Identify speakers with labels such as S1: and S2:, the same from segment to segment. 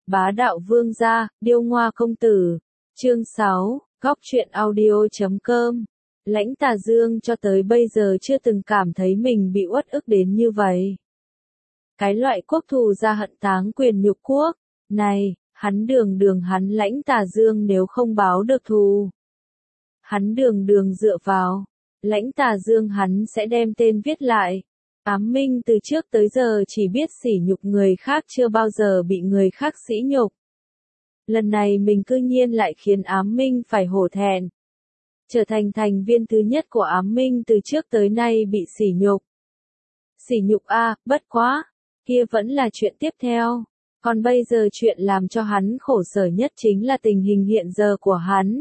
S1: Bá đạo vương gia, điêu ngoa công tử. Chương 6, góc truyện audio.com. Lãnh Tà Dương cho tới bây giờ chưa từng cảm thấy mình bị uất ức đến như vậy. Cái loại quốc thù ra hận táng quyền nhục quốc, này, hắn hắn Lãnh Tà Dương nếu không báo được thù. Hắn dựa vào, Lãnh Tà Dương hắn sẽ đem tên viết lại. Ám Minh từ trước tới giờ chỉ biết sỉ nhục người khác chưa bao giờ bị người khác sỉ nhục. Lần này mình cư nhiên lại khiến Ám Minh phải hổ thẹn. Trở thành thành viên thứ nhất của Ám Minh từ trước tới nay bị sỉ nhục. Sỉ nhục bất quá, kia vẫn là chuyện tiếp theo. Còn bây giờ chuyện làm cho hắn khổ sở nhất chính là tình hình hiện giờ của hắn.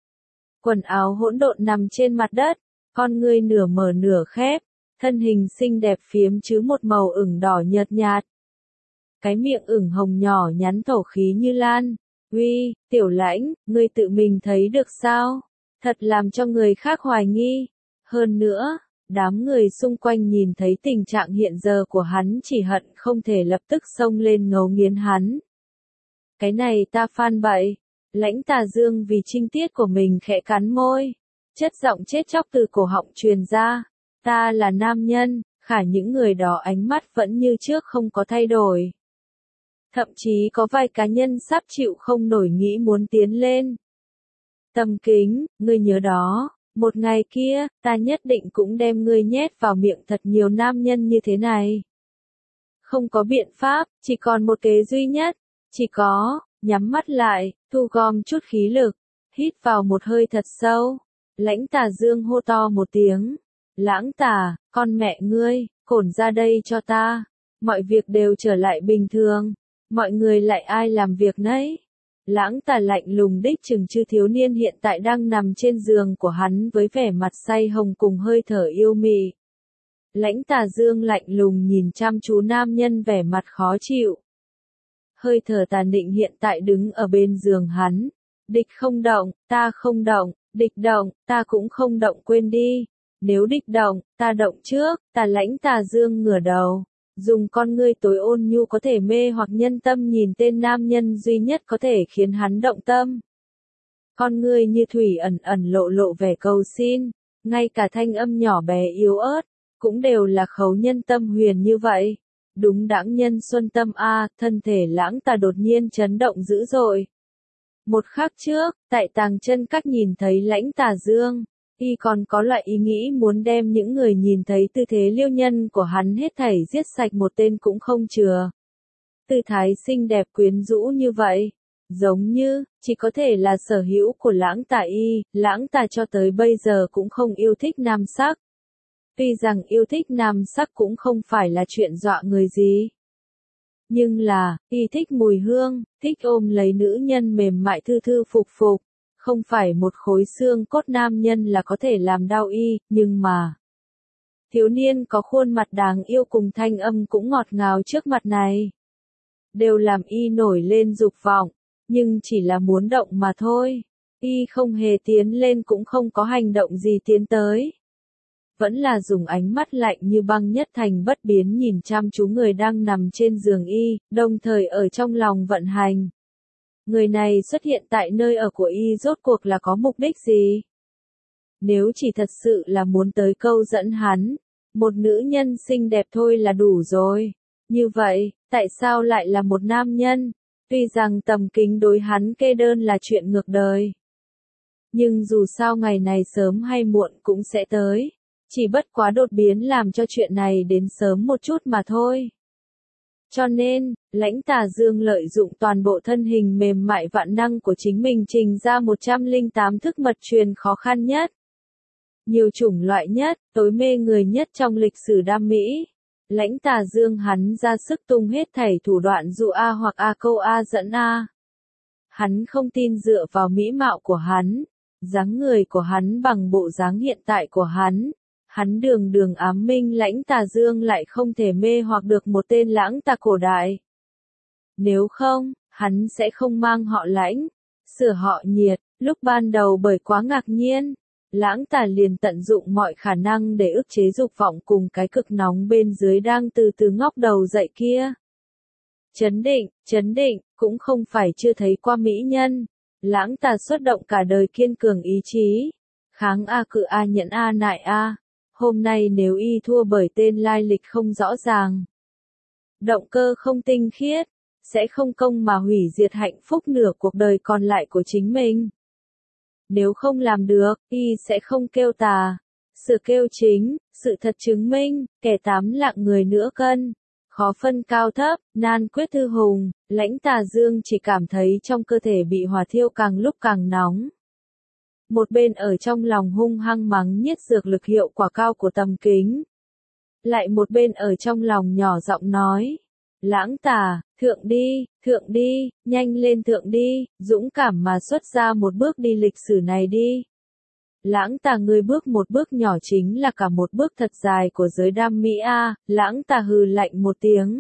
S1: Quần áo hỗn độn nằm trên mặt đất, con ngươi nửa mở nửa khép, thân hình xinh đẹp phiếm chứ một màu ửng đỏ nhợt nhạt. Cái miệng ửng hồng nhỏ nhắn thổ khí như lan. Uy, Tiểu Lãnh, ngươi tự mình thấy được sao? Thật làm cho người khác hoài nghi. Hơn nữa, đám người xung quanh nhìn thấy tình trạng hiện giờ của hắn chỉ hận không thể lập tức xông lên ngấu nghiến hắn. Cái này ta phan bậy. Lãnh Tà Dương vì trinh tiết của mình khẽ cắn môi. Chất giọng chết chóc từ cổ họng truyền ra. Ta là nam nhân, khả những người đó ánh mắt vẫn như trước không có thay đổi. Thậm chí có vài cá nhân sắp chịu không nổi nghĩ muốn tiến lên. Tâm Kính, ngươi nhớ đó, một ngày kia, ta nhất định cũng đem ngươi nhét vào miệng thật nhiều nam nhân như thế này. Không có biện pháp, chỉ còn một kế duy nhất, chỉ có, nhắm mắt lại, thu gom chút khí lực, hít vào một hơi thật sâu. Lãnh Tà Dương hô to một tiếng. Lãng Tà, con mẹ ngươi, cổn ra đây cho ta. Mọi việc đều trở lại bình thường. Mọi người lại ai làm việc nấy. Lãng Tà lạnh lùng đích chừng chư thiếu niên hiện tại đang nằm trên giường của hắn với vẻ mặt say hồng cùng hơi thở yêu mị. Lãnh Tà Dương lạnh lùng nhìn chăm chú nam nhân vẻ mặt khó chịu. Hơi thở tà nịnh hiện tại đứng ở bên giường hắn. Địch không động, ta không động, địch động, ta cũng không động quên đi. Nếu địch động, ta động trước, ta Lãnh Tà Dương ngửa đầu. Dùng con ngươi tối ôn nhu có thể mê hoặc nhân tâm nhìn tên nam nhân duy nhất có thể khiến hắn động tâm. Con ngươi như thủy ẩn ẩn lộ lộ vẻ cầu xin, ngay cả thanh âm nhỏ bé yếu ớt, cũng đều là khấu nhân tâm huyền như vậy. Đúng đãng nhân xuân tâm thân thể Lãng Tà đột nhiên chấn động dữ dội. Một khắc trước, tại Tàng Chân Các nhìn thấy Lãnh Tà Dương, y còn có loại ý nghĩ muốn đem những người nhìn thấy tư thế liêu nhân của hắn hết thảy giết sạch một tên cũng không chừa. Tư thái xinh đẹp quyến rũ như vậy, giống như, chỉ có thể là sở hữu của Lãng Tà y, Lãng Tà cho tới bây giờ cũng không yêu thích nam sắc. Tuy rằng yêu thích nam sắc cũng không phải là chuyện dọa người gì. Nhưng là, y thích mùi hương, thích ôm lấy nữ nhân mềm mại thư thư phục phục. Không phải một khối xương cốt nam nhân là có thể làm đau y, nhưng mà thiếu niên có khuôn mặt đáng yêu cùng thanh âm cũng ngọt ngào trước mặt này. Đều làm y nổi lên dục vọng, nhưng chỉ là muốn động mà thôi. Y không hề tiến lên cũng không có hành động gì tiến tới. Vẫn là dùng ánh mắt lạnh như băng nhất thành bất biến nhìn chăm chú người đang nằm trên giường y, đồng thời ở trong lòng vận hành. Người này xuất hiện tại nơi ở của y rốt cuộc là có mục đích gì? Nếu chỉ thật sự là muốn tới câu dẫn hắn, một nữ nhân xinh đẹp thôi là đủ rồi. Như vậy, tại sao lại là một nam nhân? Tuy rằng Tầm Kính đối hắn kê đơn là chuyện ngược đời. Nhưng dù sao ngày này sớm hay muộn cũng sẽ tới. Chỉ bất quá đột biến làm cho chuyện này đến sớm một chút mà thôi. Cho nên, Lãnh Tà Dương lợi dụng toàn bộ thân hình mềm mại vạn năng của chính mình trình ra 108 thức mật truyền khó khăn nhất. Nhiều chủng loại nhất, tối mê người nhất trong lịch sử Nam Mỹ. Lãnh Tà Dương hắn ra sức tung hết thảy thủ đoạn dụ hoặc câu dẫn Hắn không tin dựa vào mỹ mạo của hắn, dáng người của hắn bằng bộ dáng hiện tại của hắn. Hắn Ám Minh Lãnh Tà Dương lại không thể mê hoặc được một tên Lãng Tà cổ đại. Nếu không, hắn sẽ không mang họ Lãnh, sửa họ Nhiệt. Lúc ban đầu bởi quá ngạc nhiên, Lãng Tà liền tận dụng mọi khả năng để ức chế dục vọng cùng cái cực nóng bên dưới đang từ từ ngóc đầu dậy kia. Chấn định, cũng không phải chưa thấy qua mỹ nhân. Lãng Tà xuất động cả đời kiên cường ý chí. Kháng A cự A nhẫn A nại A. Hôm nay nếu y thua bởi tên lai lịch không rõ ràng, động cơ không tinh khiết, sẽ không công mà hủy diệt hạnh phúc nửa cuộc đời còn lại của chính mình. Nếu không làm được, y sẽ không kêu tà. Sự kêu chính, sự thật chứng minh, kẻ tám lạng người nửa cân. Khó phân cao thấp, nan quyết thư hùng, Lãnh Tà Dương chỉ cảm thấy trong cơ thể bị hỏa thiêu càng lúc càng nóng. Một bên ở trong lòng hung hăng mắng nhiết dược lực hiệu quả cao của Tầm Kính. Lại một bên ở trong lòng nhỏ giọng nói. Lãng Tà, thượng đi, nhanh lên thượng đi, dũng cảm mà xuất ra một bước đi lịch sử này đi. Lãng Tà ngươi bước một bước nhỏ chính là cả một bước thật dài của giới đam mỹ a. Lãng Tà hừ lạnh một tiếng.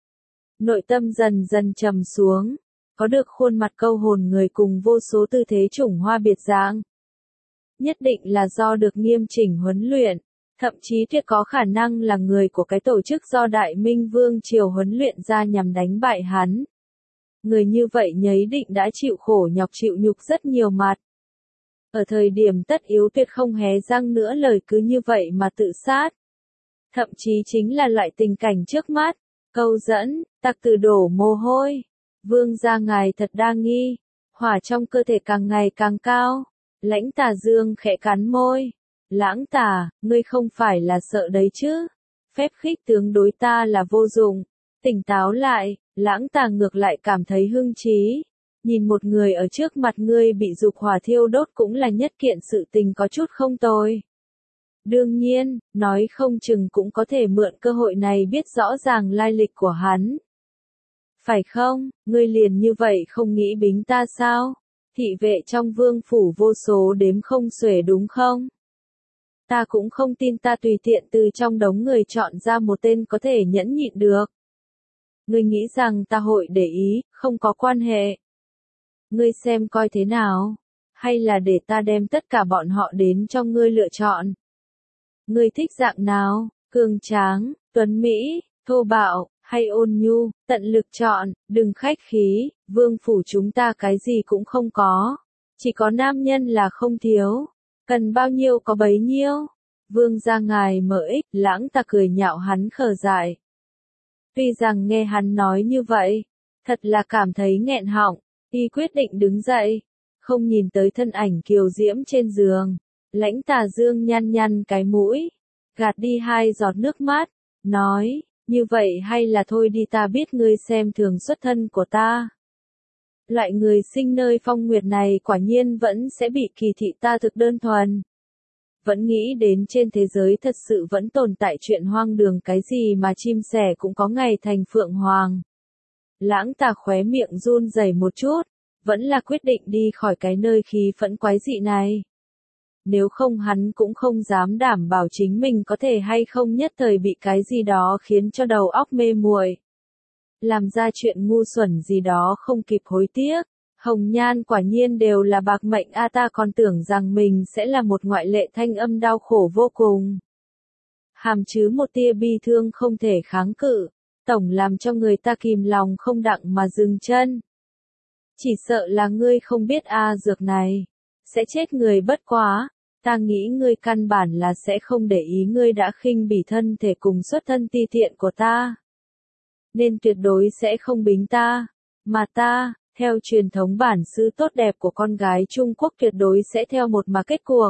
S1: Nội tâm dần dần trầm xuống, có được khuôn mặt câu hồn người cùng vô số tư thế chủng hoa biệt dạng. Nhất định là do được nghiêm chỉnh huấn luyện, thậm chí tuyệt có khả năng là người của cái tổ chức do Đại Minh Vương Triều huấn luyện ra nhằm đánh bại hắn. Người như vậy nhấy định đã chịu khổ nhọc chịu nhục rất nhiều mặt. Ở thời điểm tất yếu tuyệt không hé răng nữa lời cứ như vậy mà tự sát. Thậm chí chính là loại tình cảnh trước mắt, câu dẫn, tặc tử đổ mồ hôi. Vương gia ngài thật đa nghi, hỏa trong cơ thể càng ngày càng cao. Lãnh Tà Dương khẽ cắn môi. Lãng Tà, ngươi không phải là sợ đấy chứ? Phép khích tướng đối ta là vô dụng. Tỉnh táo lại, Lãng Tà ngược lại cảm thấy hưng trí. Nhìn một người ở trước mặt ngươi bị dục hỏa thiêu đốt cũng là nhất kiện sự tình có chút không tồi. Đương nhiên, nói không chừng cũng có thể mượn cơ hội này biết rõ ràng lai lịch của hắn. Phải không, ngươi liền như vậy không nghĩ bính ta sao? Thị vệ trong vương phủ vô số đếm không xuể đúng không? Ta cũng không tin ta tùy tiện từ trong đống người chọn ra một tên có thể nhẫn nhịn được. Ngươi nghĩ rằng ta hội để ý, không có quan hệ. Ngươi xem coi thế nào? Hay là để ta đem tất cả bọn họ đến cho ngươi lựa chọn? Ngươi thích dạng nào? Cường tráng, tuấn mỹ, thô bạo, hay ôn nhu? Tận lực chọn, đừng khách khí, vương phủ chúng ta cái gì cũng không có. Chỉ có nam nhân là không thiếu. Cần bao nhiêu có bấy nhiêu. Vương gia ngài mở ích, Lãng Tà cười nhạo hắn khờ dại. Tuy rằng nghe hắn nói như vậy, thật là cảm thấy nghẹn họng, y quyết định đứng dậy, không nhìn tới thân ảnh kiều diễm trên giường. Lãnh Tà Dương nhăn nhăn cái mũi, gạt đi 2 giọt nước mắt, nói, như vậy hay là thôi đi, ta biết ngươi xem thường xuất thân của ta. Loại người sinh nơi phong nguyệt này quả nhiên vẫn sẽ bị kỳ thị ta thực đơn thuần. Vẫn nghĩ đến trên thế giới thật sự vẫn tồn tại chuyện hoang đường cái gì mà chim sẻ cũng có ngày thành phượng hoàng. Lãng Tà khóe miệng run rẩy một chút, vẫn là quyết định đi khỏi cái nơi khí phẫn quái dị này. Nếu không hắn cũng không dám đảm bảo chính mình có thể hay không nhất thời bị cái gì đó khiến cho đầu óc mê muội. Làm ra chuyện ngu xuẩn gì đó không kịp hối tiếc. Hồng nhan quả nhiên đều là bạc mệnh a, ta còn tưởng rằng mình sẽ là một ngoại lệ. Thanh âm đau khổ vô cùng. Hàm chứa một tia bi thương không thể kháng cự. Tổng làm cho người ta kìm lòng không đặng mà dừng chân. Chỉ sợ là ngươi không biết a, dược này sẽ chết người bất quá. Ta nghĩ ngươi căn bản là sẽ không để ý ngươi đã khinh bỉ thân thể cùng xuất thân ti tiện của ta. Nên tuyệt đối sẽ không bính ta. Mà ta, theo truyền thống bản xứ tốt đẹp của con gái Trung Quốc tuyệt đối sẽ theo một mà kết cuộc.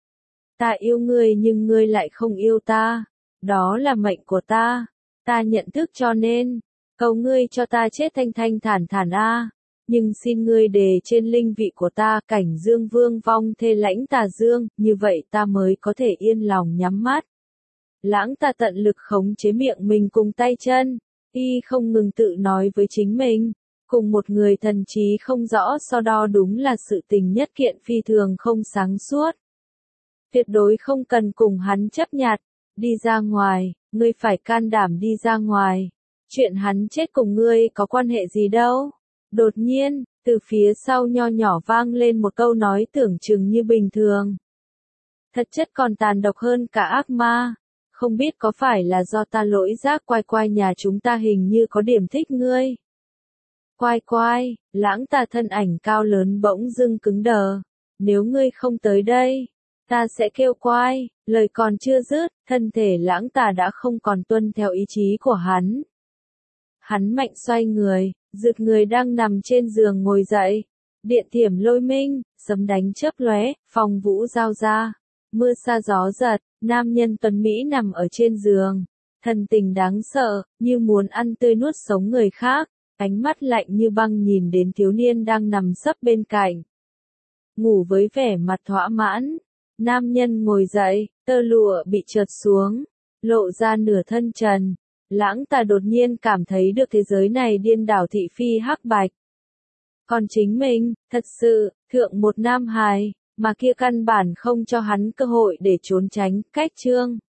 S1: Ta yêu ngươi nhưng ngươi lại không yêu ta. Đó là mệnh của ta. Ta nhận thức cho nên, cầu ngươi cho ta chết thanh thanh thản thản a. Nhưng xin ngươi đề trên linh vị của ta cảnh Dương Vương vong thê Lãnh Tà Dương, như vậy ta mới có thể yên lòng nhắm mắt. Lãng Tà tận lực khống chế miệng mình cùng tay chân, y không ngừng tự nói với chính mình, cùng một người thần trí không rõ so đo đúng là sự tình nhất kiện phi thường không sáng suốt. Tuyệt đối không cần cùng hắn chấp nhặt, đi ra ngoài, ngươi phải can đảm đi ra ngoài. Chuyện hắn chết cùng ngươi có quan hệ gì đâu. Đột nhiên, từ phía sau nho nhỏ vang lên một câu nói tưởng chừng như bình thường. Thật chất còn tàn độc hơn cả ác ma. Không biết có phải là do ta lỗi giác quay quay nhà chúng ta hình như có điểm thích ngươi. Quai quai, Lãng Tà thân ảnh cao lớn bỗng dưng cứng đờ. Nếu ngươi không tới đây, ta sẽ kêu quai. Lời còn chưa dứt, thân thể Lãng Tà đã không còn tuân theo ý chí của hắn. Hắn mạnh xoay người, giựt người đang nằm trên giường ngồi dậy. Điện thiểm lôi minh, sấm đánh chớp lóe, phong vũ giao ra. Mưa sa gió giật, nam nhân tuấn Mỹ nằm ở trên giường. Thần tình đáng sợ, như muốn ăn tươi nuốt sống người khác. Ánh mắt lạnh như băng nhìn đến thiếu niên đang nằm sấp bên cạnh. Ngủ với vẻ mặt thỏa mãn. Nam nhân ngồi dậy, tơ lụa bị trượt xuống, lộ ra nửa thân trần. Lãng Tà đột nhiên cảm thấy được thế giới này điên đảo thị phi hắc bạch. Còn chính mình, thật sự, thượng một nam hài, mà kia căn bản không cho hắn cơ hội để trốn tránh, cách chương.